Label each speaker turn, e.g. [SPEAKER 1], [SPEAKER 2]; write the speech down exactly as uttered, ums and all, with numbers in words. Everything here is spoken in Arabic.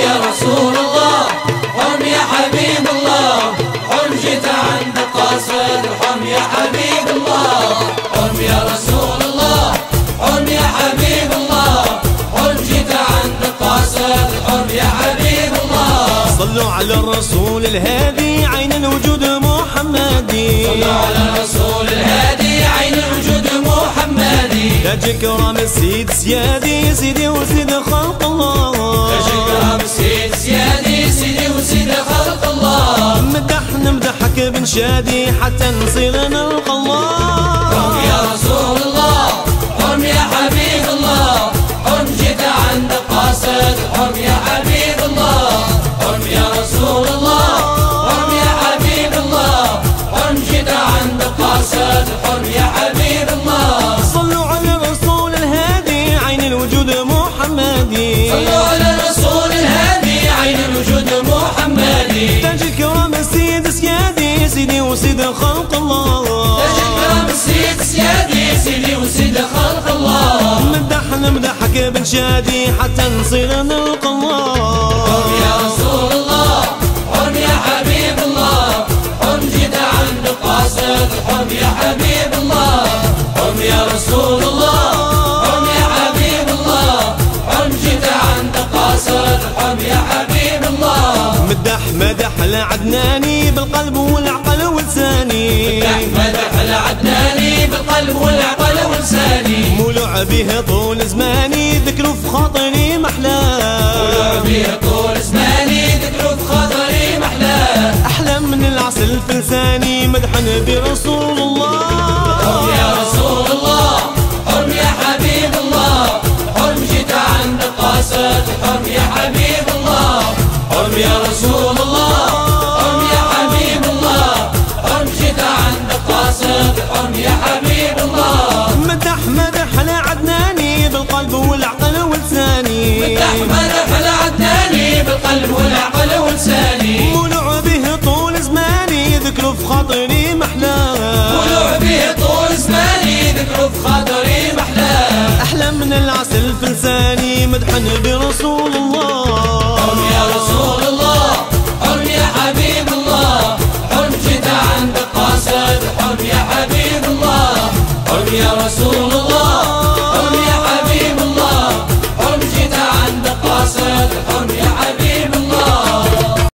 [SPEAKER 1] يا رسول الله، حرم يا حبيب الله، حرم جيت عند قاصد الحرم يا حبيب الله، حرم يا رسول الله، حرم يا حبيب الله، حرم جيت عند قاصد الحرم يا حبيب الله.
[SPEAKER 2] صلوا على الرسول الهادي عين الوجود محمدي،
[SPEAKER 1] صلوا على الرسول الهادي عين الوجود محمدي،
[SPEAKER 2] تاج كرام السيد سيادي سيدي وسيد خلق الله،
[SPEAKER 1] تاج كرام السيد سيادي سيدي وسيد خلق الله.
[SPEAKER 2] مدح نمدحك بن شادي حتى نصير نلقى الله.
[SPEAKER 1] حرم يا رسول الله، حرم يا حبيب الله، حرم جيت عند قاصد الحرم يا حبيب الله، حرم يا رسول الله، حرم يا حبيب الله، حرم جيت عند قاصد الحرم يا حبيب الله.
[SPEAKER 2] صلوا على الرسول الهادي عين الوجود محمدي،
[SPEAKER 1] صلوا على الرسول الهادي عين الوجود محمدي،
[SPEAKER 2] تاج الكرام السيد سيادي سيدي وسيد خلق الله،
[SPEAKER 1] تاج الكرام السيد سيادي سيدي وسيد خلق الله.
[SPEAKER 2] مدح نمدحك بن شادي حتى نصير نلقى الله.
[SPEAKER 1] حرم يا رسول الله، حرم يا حبيب الله، حرم جيت عند قاصد الحرم يا حبيب الله، حرم يا رسول الله، حرم يا حبيب الله، حرم جيت عند قاصد الحرم يا حبيب الله.
[SPEAKER 2] مدح مدح لعدناني بالقلب والعقل ولساني،
[SPEAKER 1] مدح مدح لعدناني بالقلب والعقل ولساني،
[SPEAKER 2] مولع به طول زماني ذكره في خاطري محلاه،
[SPEAKER 1] مولع به طول زماني ذكره في خاطري محلاه.
[SPEAKER 2] أحلى من العسل في لساني مدحا برسول الله.
[SPEAKER 1] حرم يا رسول الله، حرم يا حبيب الله، حرم جيت عند قاصد الحرم يا حبيب الله، حرم يا رسول الله، حرم يا حبيب الله، حرم جيت عند قاصد الحرم يا حبيب الله.
[SPEAKER 2] مدح مدح لعدناني بالقلب والعقل ولساني،
[SPEAKER 1] مدح مدح لعدناني بالقلب والعقل ولساني،
[SPEAKER 2] مولع به طول زماني ذكره في خاطري محلاه،
[SPEAKER 1] مولع به طول زماني ذكره في خاطري محلاه.
[SPEAKER 2] أحلى من العسل في لساني مدحا برسول الله.
[SPEAKER 1] حرم يا رسول الله، حرم يا حبيب الله، حرم جيت عند قاصد حرم يا حبيب الله، حرم يا رسول